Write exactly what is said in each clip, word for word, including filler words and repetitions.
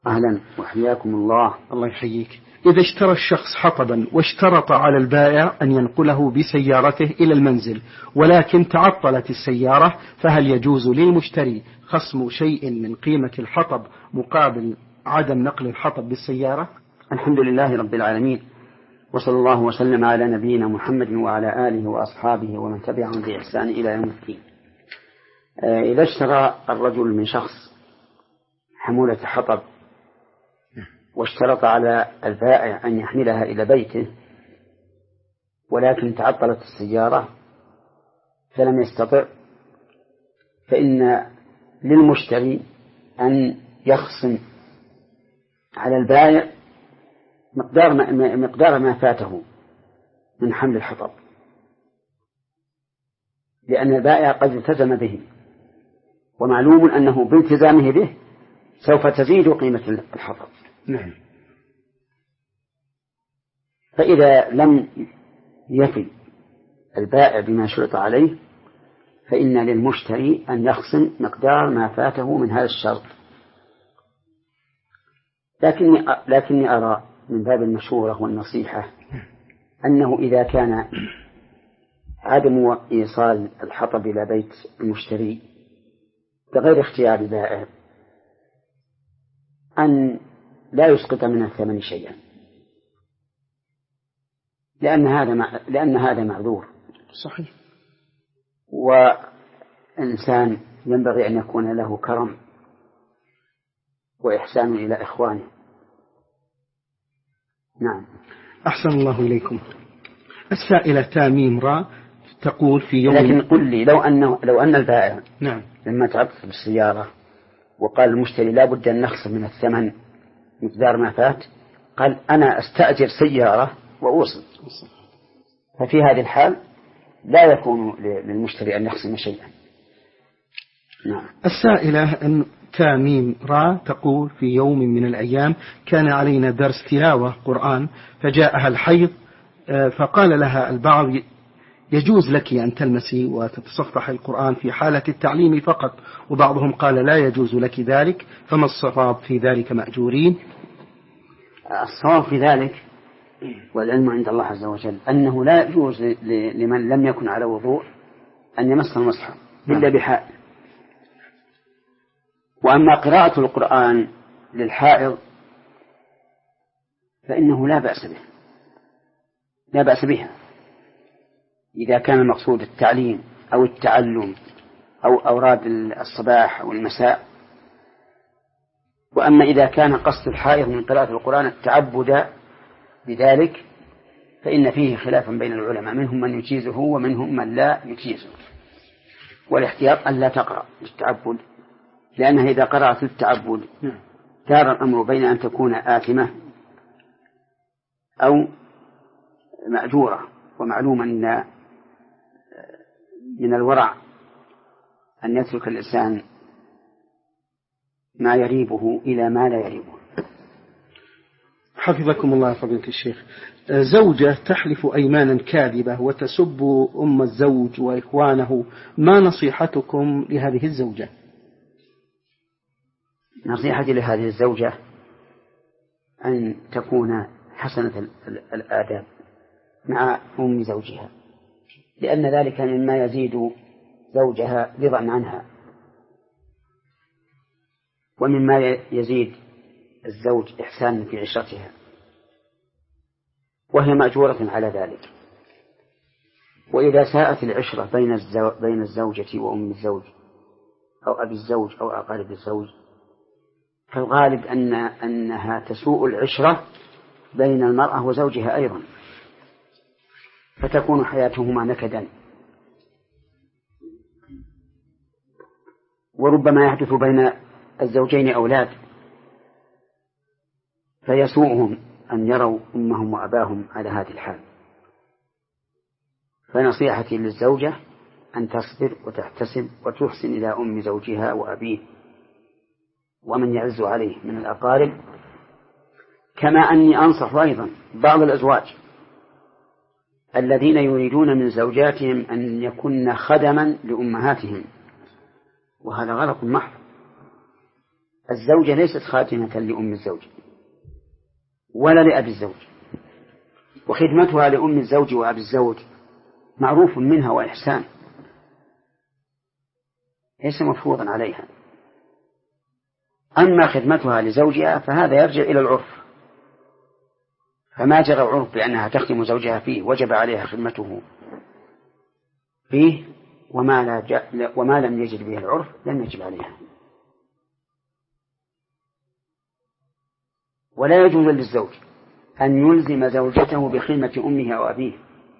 أهلا وحياكم الله. الله يحييك. إذا اشترى الشخص حطبا واشترط على البائع أن ينقله بسيارته إلى المنزل ولكن تعطلت السيارة، فهل يجوز للمشتري خصم شيء من قيمة الحطب مقابل عدم نقل الحطب بالسيارة؟ الحمد لله رب العالمين، وصلى الله وسلم على نبينا محمد وعلى آله وأصحابه ومن تبعهم بإحسان إلى يوم الدين. إذا اشترى الرجل من شخص حمولة حطب واشترط على البائع أن يحملها إلى بيته ولكن تعطلت السيارة فلم يستطع، فإن للمشتري أن يخصم على البائع مقدار ما, مقدار ما فاته من حمل الحطب، لأن البائع قد التزم به، ومعلوم أنه بالتزامه به سوف تزيد قيمة الحطب. نعم. فإذا لم يفي البائع بما شرط عليه فإن للمشتري أن يخصم مقدار ما فاته من هذا الشرط. لكني لكني أرى من باب المشورة والنصيحة أنه إذا كان عدم إيصال الحطب إلى بيت المشتري بغير اختيار البائع أن لا يسقط من الثمن شيئا، لأن هذا مع... لأن هذا معذور. صحيح. وإنسان ينبغي أن يكون له كرم وإحسان إلى إخوانه. نعم. أحسن الله إليكم. السائلة تاميم را تقول في يوم، لكن قل لي لو أن لو أن البائع نعم لما تعطل بالسيارة وقال المشتري لا بد أن نخصم من الثمن مقدار ما فات، قال أنا أستأجر سيارة وأوصل، ففي هذه الحال لا يكون للمشتري أن يخصم شيئا. نعم. السائلة أن تاميم را تقول في يوم من الأيام كان علينا درس تلاوة قرآن فجاءها الحيض، فقال لها البعض يجوز لك أن تلمسي وتتصفح القرآن في حالة التعليم فقط، وبعضهم قال لا يجوز لك ذلك، فما الصواب في ذلك مأجورين؟ الصواب في ذلك والعلم عند الله عز وجل أنه لا يجوز لمن لم يكن على وضوء أن يمس المصحف إلا بحائل. وأما قراءة القرآن للحائض فإنه لا بأس به لا بأس بها إذا كان المقصود التعليم أو التعلم أو أوراد الصباح أو المساء. وأما إذا كان قصد الحائض من قراءة القرآن التعبد بذلك فإن فيه خلافا بين العلماء، منهم من يجيزه ومنهم من لا يجيزه، والاحتياط أن لا تقرأ للتعبد، لأنها إذا قرأت للتعبد دار الأمر بين أن تكون آثمة أو مأجورة. ومعلوم أن من الورع أن يترك الإنسان ما يريبه إلى ما لا يريبه. حفظكم الله فضيلة الشيخ. زوجة تحلف أيمانا كاذبة وتسب أم الزوج وإخوانه، ما نصيحتكم لهذه الزوجة؟ نصيحتي لهذه الزوجة أن تكون حسنة الآداب مع أم زوجها، لأن ذلك مما يزيد زوجها رضا عنها، ومما يزيد الزوج إحسانا في عشرتها، وهي مأجورة على ذلك. وإذا ساءت العشرة بين بين الزوجة وأم الزوج أو أبي الزوج أو أقارب الزوج، فالغالب أن أنها تسوء العشرة بين المرأة وزوجها أيضا، فتكون حياتهما نكدا. وربما يحدث بين الزوجين أولاد فيسوءهم أن يروا أمهم وأباهم على هذه الحال. فنصيحتي للزوجة أن تصبر وتحتسب وتحسن إلى أم زوجها وأبيه ومن يعز عليه من الأقارب. كما أني أنصح أيضا بعض الأزواج الذين يريدون من زوجاتهم أن يكن خدما لأمهاتهم، وهذا غلط محض. الزوجة ليست خادمة لأم الزوج ولا لأب الزوج، وخدمتها لأم الزوج وأب الزوج معروف منها وإحسان، ليس مفروضا عليها. أما خدمتها لزوجها فهذا يرجع إلى العرف، فما جرى العرف بأنها تخدم زوجها فيه وجب عليها خدمته فيه، وما, لا ج... وما لم يجد به العرف لم يجب عليها. ولا يجوز للزوج أن يلزم زوجته بخدمة أمه أو أبيه،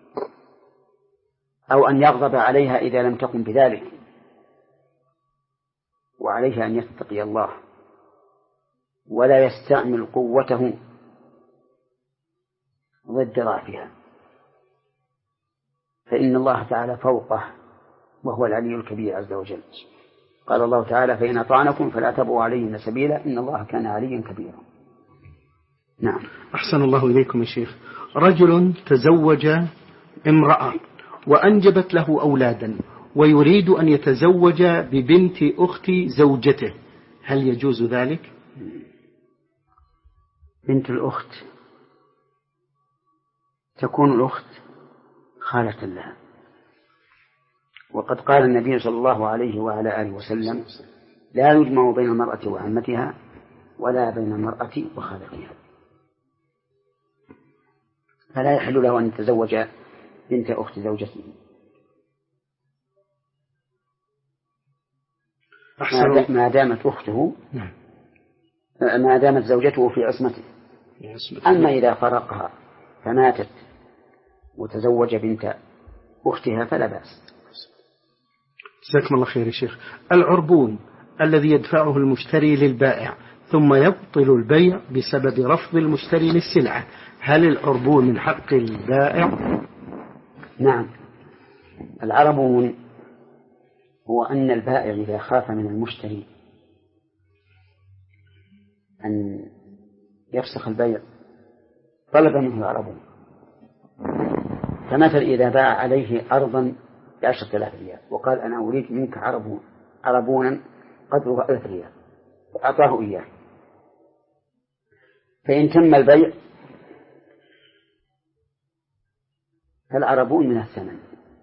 أو أن يغضب عليها إذا لم تقم بذلك، وعليه أن يتقي الله ولا يستعمل قوته ضد ضعفها، فإن الله تعالى فوقه وهو العلي الكبير عز وجل. قال الله تعالى: فإن أطعنكم فلا تبغوا عليهن سبيلا إن الله كان عليا كبيرا. نعم. أحسن الله إليكم يا شيخ. رجل تزوج امرأة وأنجبت له أولادا ويريد أن يتزوج ببنت أخت زوجته، هل يجوز ذلك؟ بنت الأخت تكون الأخت خالة لها، وقد قال النبي صلى الله عليه وعلى آله وسلم: لا يجمع بين المرأة وعمتها ولا بين المرأة وخالتها، فلا يحل له أن يتزوج بنت أخت زوجته ما دامت أخته، ما دامت زوجته في عصمته. أما إذا فرقها فماتت وتزوج بنت أختها فلا بأس. جزاكم الله خير يا شيخ. العربون الذي يدفعه المشتري للبائع ثم يبطل البيع بسبب رفض المشتري للسلعة، هل العربون من حق البائع؟ نعم. العربون هو أن البائع إذا خاف من المشتري أن يفسخ البيع طلب منه العربون. فمثل إذا باع عليه أرضا بعشرة آلاف ريال وقال: أنا أريد منك عربون عربونا قدره ألف ريال، وأعطاه إياه، فإن تم البيع فالعربون من الثمن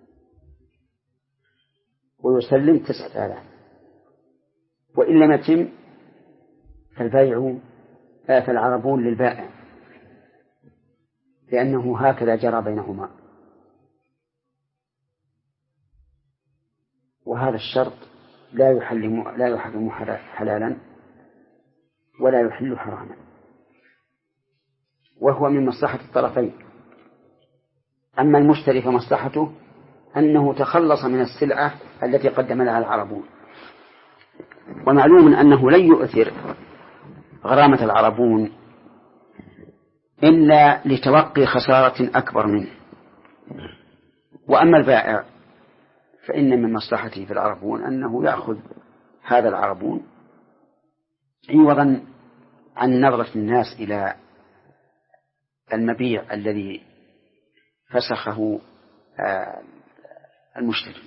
ويسلم تسعة آلاف، وإن لم يتم فالبيع فالعربون للبائع، لأنه هكذا جرى بينهما. وهذا الشرط لا يحرم لا يحرم حلالا ولا يحل حراما، وهو من مصلحة الطرفين. أما المشتري فمصلحته أنه تخلص من السلعة التي قدم لها العربون، ومعلوم أنه لن يؤثر غرامة العربون إلا لتوقي خسارة أكبر منه. وأما البائع فإن من مصلحته في العربون أنه يأخذ هذا العربون عوضا عن نظرة الناس إلى المبيع الذي فسخه المشتري.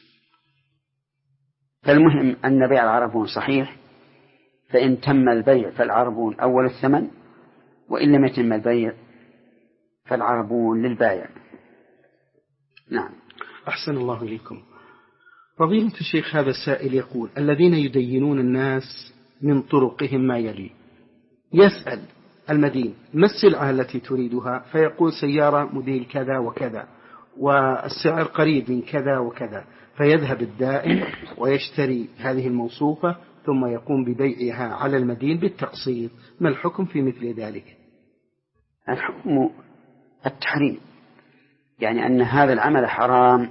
فالمهم أن بيع العربون صحيح، فإن تم البيع فالعربون أول الثمن، وإن لم يتم البيع فالعربون للبائع. نعم. أحسن الله إليكم. فضيلة الشيخ، هذا السائل يقول: الذين يدينون الناس من طرقهم ما يلي: يسأل المدين ما السلعة التي تريدها، فيقول سيارة موديل كذا وكذا والسعر قريب من كذا وكذا، فيذهب الدائن ويشتري هذه الموصوفة ثم يقوم ببيعها على المدين بالتقسيط، ما الحكم في مثل ذلك؟ الحكم التحريم، يعني أن هذا العمل حرام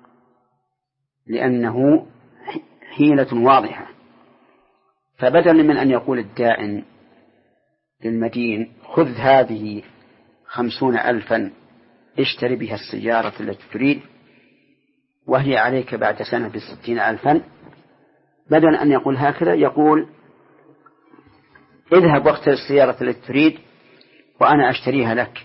لأنه حيلة واضحة. فبدلا من أن يقول الدائن للمدين: خذ هذه خمسون ألفا اشتري بها السيارة التي تريد وهي عليك بعد سنة بستين ألفا، بدلا أن يقول هكذا يقول: اذهب واختر السيارة التي تريد وأنا أشتريها لك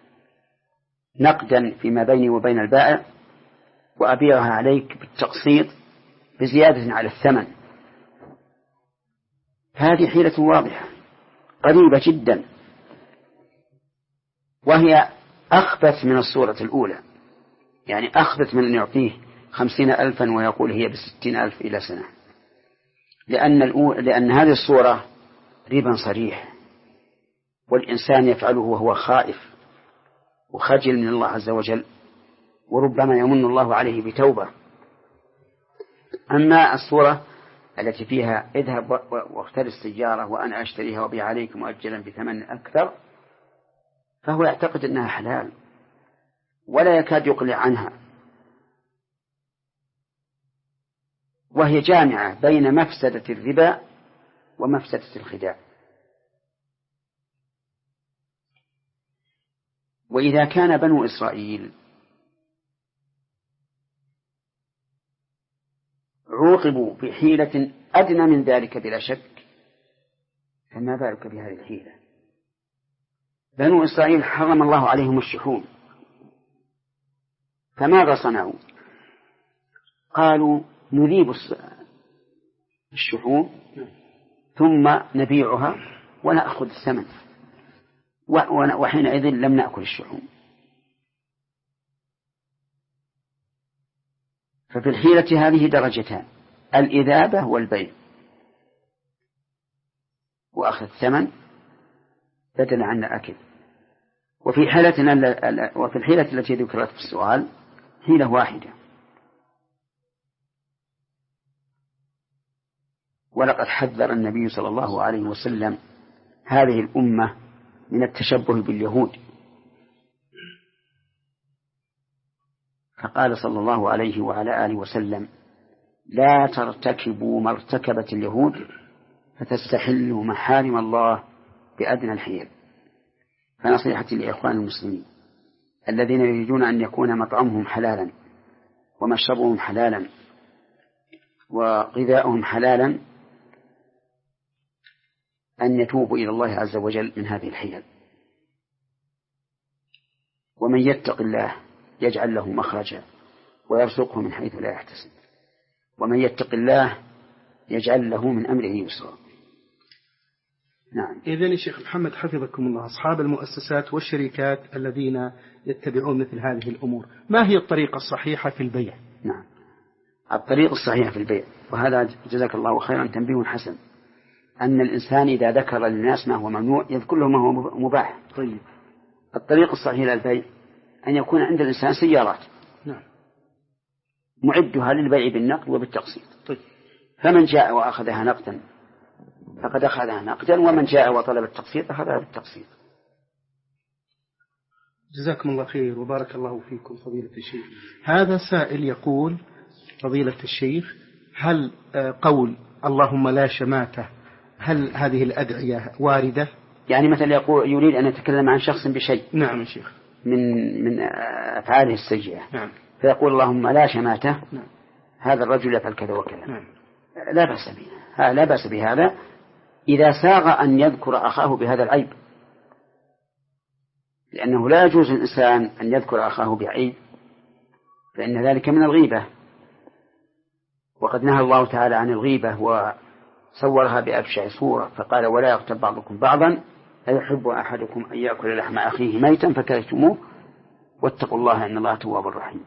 نقدا فيما بيني وبين البائع، وأبيعها عليك بالتقسيط بزيادة على الثمن. هذه حيلة واضحة قريبة جدا، وهي أخبث من الصورة الأولى، يعني أخبث من أن يعطيه خمسين ألفا ويقول هي بستين ألف إلى سنة، لأن, لأن هذه الصورة ربا صريح، والإنسان يفعله وهو خائف وخجل من الله عز وجل، وربما يمن الله عليه بتوبة. أما الصورة التي فيها اذهب واختر السيارة وأنا أشتريها وبيع عليك مؤجلا بثمن أكثر، فهو يعتقد أنها حلال ولا يكاد يقلع عنها، وهي جامعة بين مفسدة الربا ومفسدة الخداع. وإذا كان بنو إسرائيل عوقبوا بحيلة أدنى من ذلك بلا شك، فما بالك بهذه الحيلة؟ بنو إسرائيل حرم الله عليهم الشحوم، فماذا صنعوا؟ قالوا نذيب الشحوم ثم نبيعها ونأخذ الثمن، وحينئذ لم نأكل الشحوم. ففي الحيلة هذه درجتان: الإذابة والبيع، وأخذ الثمن بدل عن الأكل. وفي حيلتنا وفي الحيلة التي ذكرت في السؤال حيلة واحدة، ولقد حذر النبي صلى الله عليه وسلم هذه الأمة من التشبه باليهود، فقال صلى الله عليه وعلى آله وسلم: لا ترتكبوا ما ارتكبت اليهود فتستحلوا محارم الله بأدنى الحيل. فنصيحتي لإخوان المسلمين الذين يريدون أن يكون مطعمهم حلالا ومشربهم حلالا وغذاؤهم حلالا أن يتوبوا إلى الله عز وجل من هذه الحيل. ومن يتق الله يجعل له مخرجا ويرزقه من حيث لا يحتسب، ومن يتق الله يجعل له من أمره يسرا. نعم. إذن يا شيخ محمد حفظكم الله، أصحاب المؤسسات والشركات الذين يتبعون مثل هذه الأمور، ما هي الطريقة الصحيحة في البيع؟ نعم، الطريق الصحيح في البيع، وهذا جزاك الله خيرا تنبيه حسن، أن الإنسان إذا ذكر للناس ما هو ممنوع يذكر له ما هو مباح. طيب. الطريق الصحيح للبيع أن يكون عند الإنسان سيارات، نعم، معدها للبيع بالنقد وبالتقسيط. طيب. فمن جاء وأخذها نقدا فقد أخذها نقدا، ومن جاء وطلب التقسيط أخذها بالتقسيط. جزاكم الله خير وبارك الله فيكم فضيلة الشيخ. هذا سائل يقول: فضيلة الشيخ، هل قول اللهم لا شماتة، هل هذه الأدعية واردة؟ يعني مثلا يقول يريد أن يتكلم عن شخص بشيء. نعم يا شيخ. من من أفعاله السيئة. نعم. فيقول اللهم لا شماتة. نعم. هذا الرجل يفعل كذا وكذا. نعم. لا بأس به، لا بأس بهذا إذا ساغ أن يذكر أخاه بهذا العيب، لأنه لا يجوز الإنسان أن يذكر أخاه بعيب، فإن ذلك من الغيبة، وقد نهى الله تعالى عن الغيبة وصورها بأبشع صورة، فقال: ولا يغتب بعضكم بعضا أيحب أحدكم أن يأكل لحم أخيه ميتا فكرهتموه واتقوا الله إن الله تواب رحيم.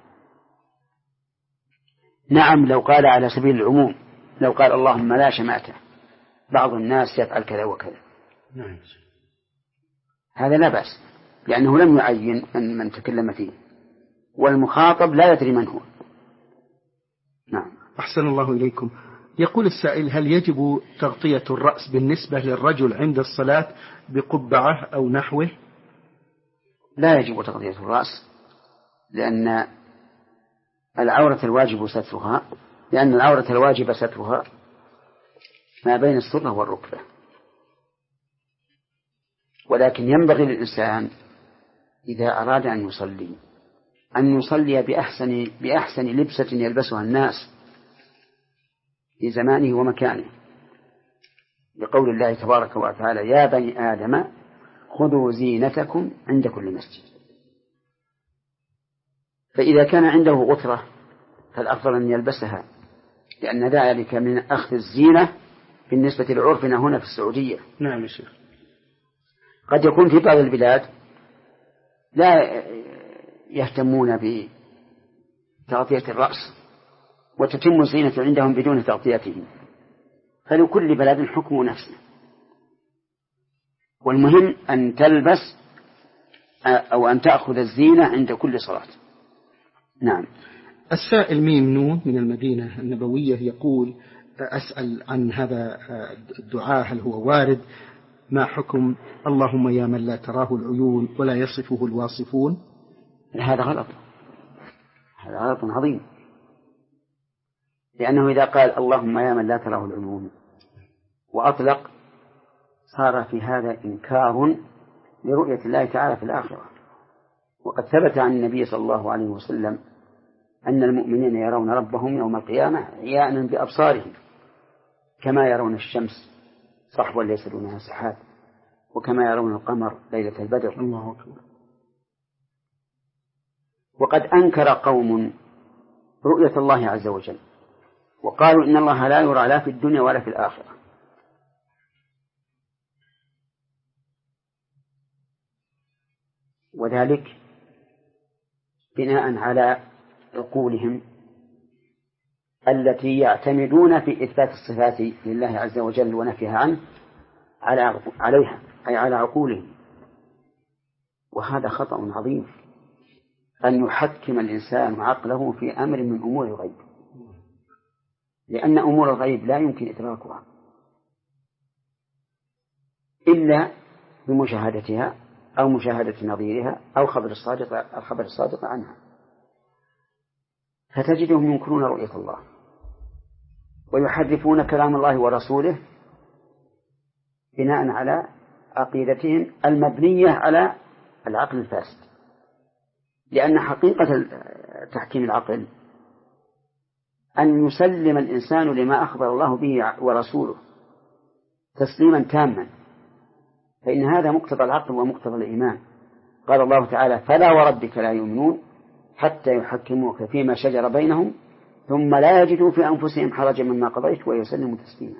نعم، لو قال على سبيل العموم، لو قال اللهم لا شماتة، بعض الناس يفعل كذا وكذا، نعم، هذا لا بأس، لأنه لم يعين من, من تكلم فيه، والمخاطب لا يدري من هو. نعم. أحسن الله إليكم. يقول السائل: هل يجب تغطية الرأس بالنسبة للرجل عند الصلاة بقبعة أو نحوه؟ لا يجب تغطية الرأس، لأن العورة الواجب سترها، لأن العورة الواجب سترها ما بين السرة والركبة، ولكن ينبغي للإنسان إذا أراد أن يصلي أن يصلي بأحسن, بأحسن لبسة يلبسها الناس في زمانه ومكانه، لقول الله تبارك وتعالى: يا بني آدم خذوا زينتكم عند كل مسجد. فإذا كان عنده غترة فالأفضل أن يلبسها، لأن ذلك من أخذ الزينة بالنسبة لعرفنا هنا في السعودية. نعم يا شيخ. قد يكون في بعض البلاد لا يهتمون بتغطية الرأس وتتم الزينة عندهم بدون تغطيته، فلكل بلد حكم نفسه، والمهم أن تلبس أو أن تأخذ الزينة عند كل صلاة. نعم. السائل ميم نون من المدينة النبوية يقول: أسأل عن هذا الدعاء، هل هو وارد؟ ما حكم اللهم يا من لا تراه العيون ولا يصفه الواصفون؟ هذا غلط، هذا غلط عظيم، لأنه إذا قال اللهم يا من لا تراه العيون وأطلق صار في هذا إنكار لرؤية الله تعالى في الآخرة. وقد ثبت عن النبي صلى الله عليه وسلم أن المؤمنين يرون ربهم يوم القيامة عيانا بأبصارهم كما يرون الشمس صحوا ليس دونها سحاب، وكما يرون القمر ليلة البدر. الله أكبر. وقد أنكر قوم رؤية الله عز وجل وقالوا إن الله لا يرى لا في الدنيا ولا في الآخرة، وذلك بناء على عقولهم التي يعتمدون في إثبات الصفات لله عز وجل ونفيها عنه على عليها أي على عقولهم. وهذا خطأ عظيم أن يحكم الإنسان عقله في أمر من أمور الغيب، لأن أمور الغيب لا يمكن إدراكها إلا بمشاهدتها أو مشاهدة نظيرها أو خبر الصادق الخبر الصادق عنها. فتجدهم ينكرون رؤية الله ويحرفون كلام الله ورسوله بناء على عقيدتهم المبنية على العقل الفاسد، لأن حقيقة تحكيم العقل أن يسلم الإنسان لما أخبر الله به ورسوله تسليما تاما، فإن هذا مقتضى العقل ومقتضى الإيمان. قال الله تعالى: فلا وربك لا يؤمنون حتى يحكموك فيما شجر بينهم ثم لا يجدوا في أنفسهم حرجا مما قضيت ويسلموا تسليما.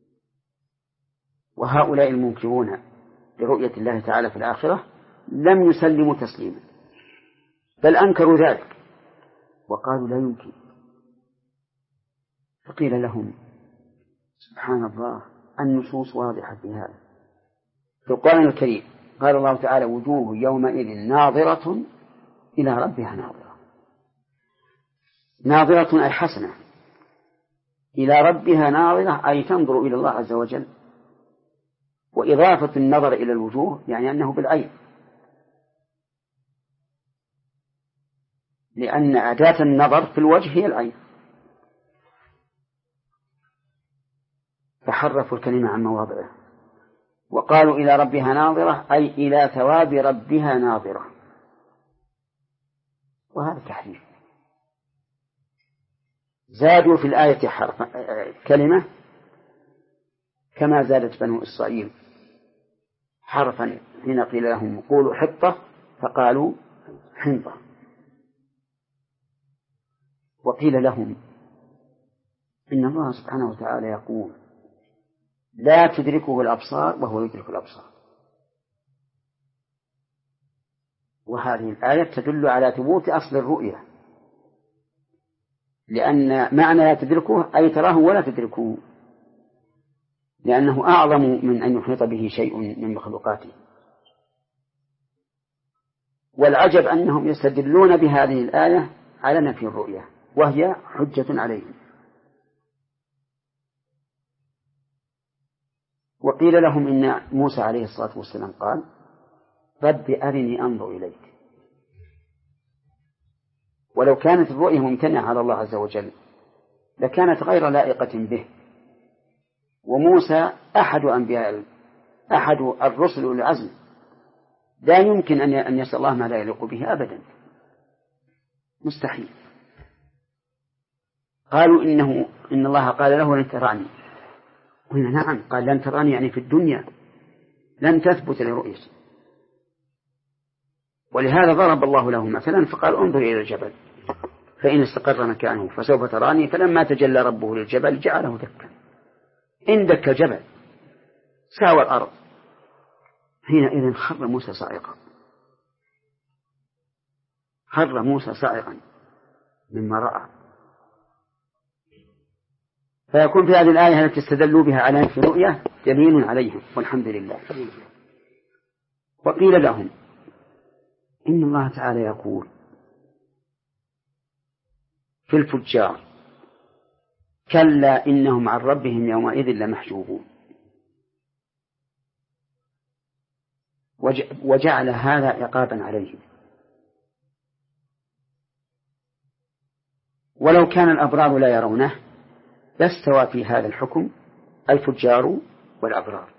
وهؤلاء المنكرون لرؤية الله تعالى في الآخرة لم يسلموا تسليما، بل أنكروا ذلك وقالوا لا يمكن. فقيل لهم: سبحان الله، النصوص واضحة في هذا. في القرآن الكريم قال الله تعالى: وجوه يومئذ ناظرة إلى ربها ناظرة. ناظرة أي حسنة، إلى ربها ناظرة أي تنظر إلى الله عز وجل. وإضافة النظر إلى الوجوه يعني أنه بالعين، لأن أداة النظر في الوجه هي العين. فحرفوا الكلمة عن مواضعه وقالوا إلى ربها ناظرة أي إلى ثواب ربها ناظرة، وهذا تحريف. زادوا في الآية حرف كلمة كما زادت بنو إسرائيل حرفا حين قيل لهم قولوا حطة فقالوا حنطة. وقيل لهم إن الله سبحانه وتعالى يقول: لا تدركه الأبصار وهو يدرك الأبصار. وهذه الآية تدل على ثبوت أصل الرؤية، لأن معنى لا تدركه أي تراه ولا تدركه، لأنه أعظم من أن يحيط به شيء من مخلوقاته. والعجب أنهم يستدلون بهذه الآية على نفي الرؤية وهي حجة عليهم. وقيل لهم إن موسى عليه الصلاة والسلام قال: رب أرني أنظر إليك. ولو كانت الرؤية ممتنعة على الله عز وجل لكانت غير لائقة به. وموسى أحد أنبياء أحد الرسل العزم، لا يمكن أن يسأل الله ما لا يليق به أبدا، مستحيل. قالوا إنه إن الله قال له: لن تراني. قلنا: نعم. قال: لن تراني يعني في الدنيا لن تثبت لرؤيتي. ولهذا ضرب الله له مثلا فقال: انظر إلى الجبل فإن استقر مكانه فسوف تراني. فلما تجلى ربه للجبل جعله دكا عندك جبل ساوى الأرض، حينئذ خر موسى صاعقا، خر موسى صاعقا مما رأى. فيكون في هذه الآية التي استدلوا بها على نفي الرؤية دليل عليهم، والحمد لله. وقيل لهم إن الله تعالى يقول في الفجار كلا إنهم عن ربهم يومئذ لمحجوبون، وجعل هذا عقابا عليهم. ولو كان الأبرار لا يرونه لاستوى في هذا الحكم الفجار والأبرار.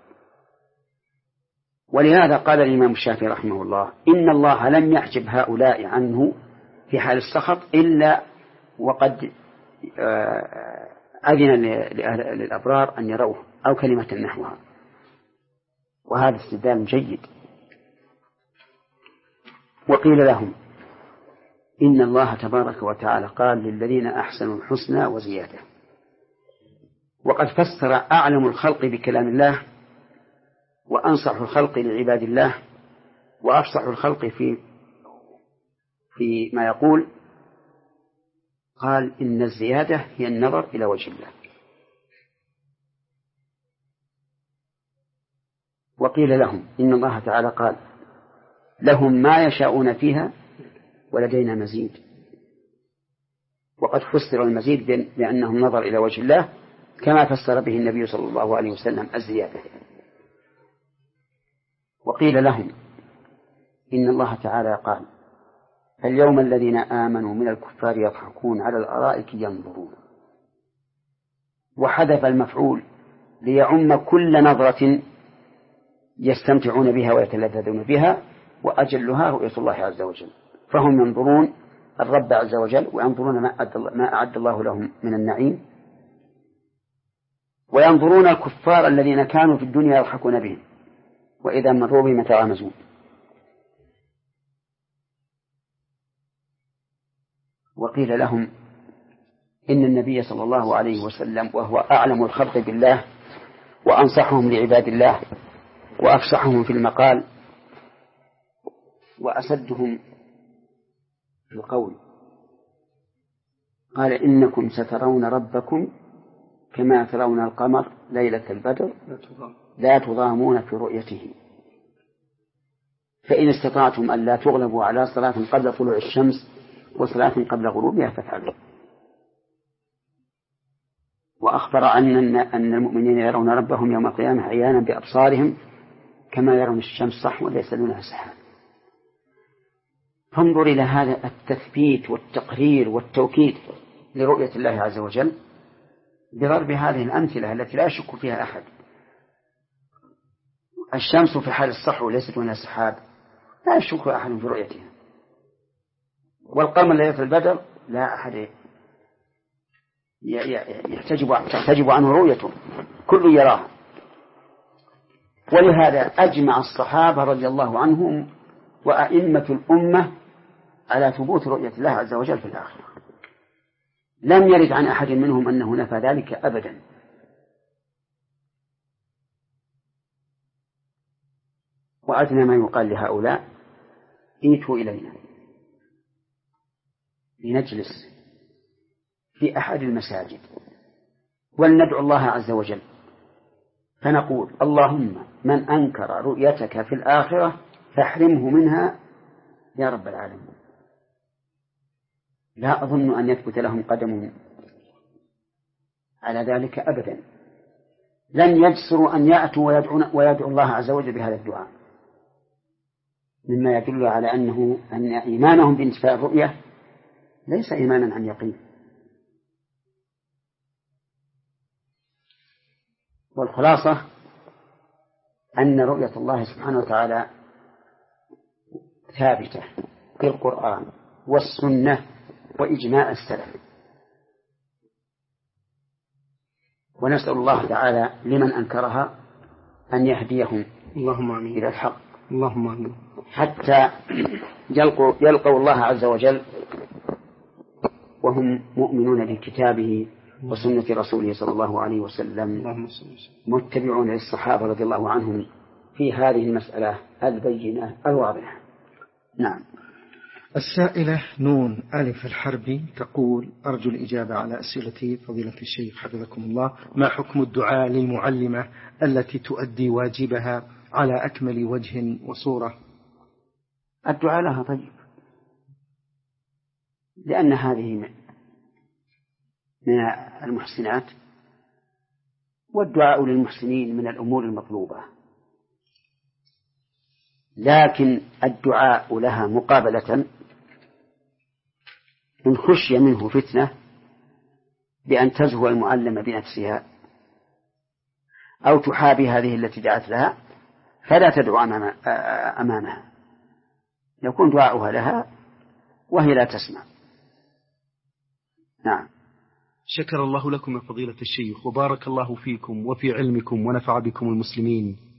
ولهذا قال الإمام الشافعي رحمه الله إن الله لم يحجب هؤلاء عنه في حال السخط إلا وقد أذن للأبرار أن يروه أو كلمة نحوها، وهذا استدلال جيد. وقيل لهم إن الله تبارك وتعالى قال للذين أحسنوا الحسنى وزيادة، وقد فسر أعلم الخلق بكلام الله وأنصح الخلق لعباد الله وأفصح الخلق في في ما يقول، قال إن الزيادة هي النظر إلى وجه الله. وقيل لهم إن الله تعالى قال لهم ما يشاءون فيها ولدينا مزيد، وقد فسر المزيد بأنه النظر إلى وجه الله كما فسر به النبي صلى الله عليه وسلم الزيادة. وقيل لهم إن الله تعالى قال اليوم الذين آمنوا من الكفار يضحكون على الأرائك ينظرون، وحذف المفعول ليعم كل نظرة يستمتعون بها ويتلذذون بها، وأجلها رؤية الله عز وجل. فهم ينظرون الرب عز وجل وينظرون ما أعد الله لهم من النعيم، وينظرون الكفار الذين كانوا في الدنيا يضحكون بهم وإذا مروا بهم يتغامزون. وقيل لهم إن النبي صلى الله عليه وسلم وهو أعلم الخلق بالله وأنصحهم لعباد الله وأفصحهم في المقال وأسدهم في القول قال إنكم سترون ربكم كما ترون القمر ليلة البدر لا تضامون في رؤيته، فإن استطعتم أن لا تغلبوا على صلاة قبل طلوع الشمس وصلاة قبل غروبها فافعلوا. وأخبر أن أن المؤمنين يرون ربهم يوم القيامة عيانا بأبصارهم كما يرون الشمس صحوا ليس دونها سحاب. فانظر إلى هذا التثبيت والتقرير والتوكيد لرؤية الله عز وجل بضرب هذه الأمثلة التي لا يشك فيها أحد. الشمس في حال الصحو ليست دونها سحاب لا يشك أحد في رؤيتها، والقمر ليلة البدر لا أحد يحتجب تحتجب عنه رؤيته، كل يراها. ولهذا أجمع الصحابة رضي الله عنهم وأئمة الأمة على ثبوت رؤية الله عز وجل في الآخرة، لم يرد عن أحد منهم أنه نفى ذلك أبدا. وأدنى ما يقال لهؤلاء ائتوا إلينا لنجلس في أحد المساجد ولندعو الله عز وجل فنقول اللهم من أنكر رؤيتك في الآخرة فاحرمه منها يا رب العالمين. لا أظن أن يثبت لهم قدم على ذلك أبدا، لن يجسروا أن يأتوا ويدعو الله عز وجل بهذا الدعاء، مما يدل على أنه أن إيمانهم بانتفاء الرؤية ليس إيمانا عن يقين. والخلاصة أن رؤية الله سبحانه وتعالى ثابتة في القرآن والسنة وإجماع السلف، ونسأل الله تعالى لمن أنكرها أن يهديهم اللهم آمين إلى الحق، اللهم آمين، حتى يلقوا, يلقوا الله عز وجل وهم مؤمنون بكتابه وسنة رسوله صلى الله عليه وسلم، متبعون للصحابة رضي الله عنهم في هذه المسألة البينة الواضحة. نعم. السائلة نون ألف الحربي تقول: أرجو الإجابة على أسئلتي فضيلة الشيخ حفظكم الله. ما حكم الدعاء للمعلمة التي تؤدي واجبها على أكمل وجه وصورة؟ الدعاء لها طيب، لأن هذه من المحسنات، والدعاء للمحسنين من الأمور المطلوبة، لكن الدعاء لها مقابلة إن خشي منه فتنة بأن تزهو المعلمة بنفسها أو تحابي هذه التي دعت لها، فلا تدعو أمامها، يكون دعاؤها لها وهي لا تسمع. نعم. شكر الله لكم يا فضيلة الشيخ، وبارك الله فيكم وفي علمكم ونفع بكم المسلمين.